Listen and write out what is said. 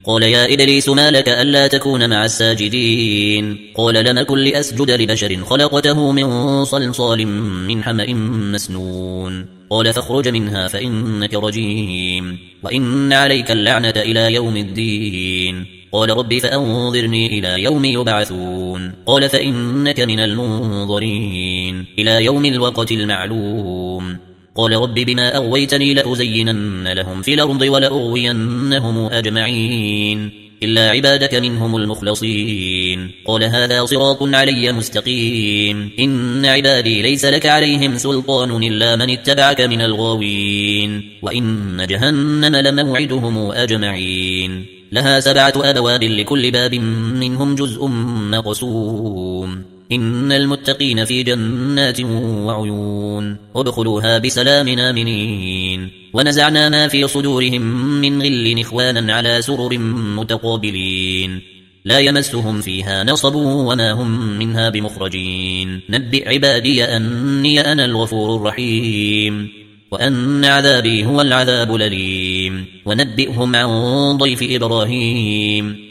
قال يا إبليس ما لك ألا تكون مع الساجدين؟ قال لم أكن لأسجد لبشر خلقته من صلصال من حمأ مسنون. قال فاخرج منها فإنك رجيم وإن عليك اللعنة إلى يوم الدين. قال رب فأنظرني إلى يوم يبعثون. قال فإنك من المنظرين إلى يوم الوقت المعلوم. قال رب بما أغويتني لأزينن لهم في الأرض ولأغوينهم أجمعين إلا عبادك منهم المخلصين. قال هذا صراط علي مستقيم إن عبادي ليس لك عليهم سلطان إلا من اتبعك من الغاوين وإن جهنم لموعدهم أجمعين لها 7 أبواب لكل باب منهم جزء مقسوم إن المتقين في جنات وعيون ادخلوها بسلام آمنين. ونزعنا ما في صدورهم من غل إخوانا على سرر متقابلين لا يمسهم فيها نصب وما هم منها بمخرجين. نبئ عبادي أني أنا الغفور الرحيم وأن عذابي هو العذاب الأليم. ونبئهم عن ضيف إبراهيم